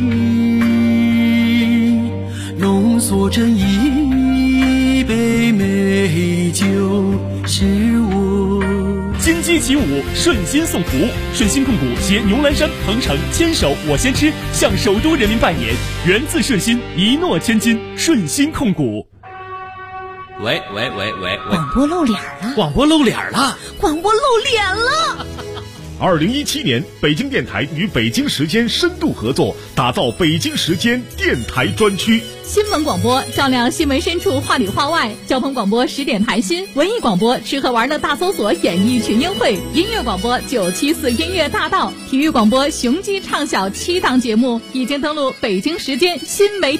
情浓缩成一杯美酒，是我金鸡起舞，顺心送福。顺心控股携牛栏山、鹏城牵手我先吃，向首都人民拜年，源自顺心，一诺千金。顺心控股。 喂， 广播露脸了！ 广播露脸了！ 广播露脸了！ 2017年，北京电台与北京时间深度合作，打造北京时间电台专区。 新闻广播照亮新闻深处，话里话外；交通广播10点谈心，文艺广播吃喝玩乐大搜索演艺群英会，音乐广播974音乐大道，体育广播雄鸡唱晓7档节目已经登陆北京时间新媒体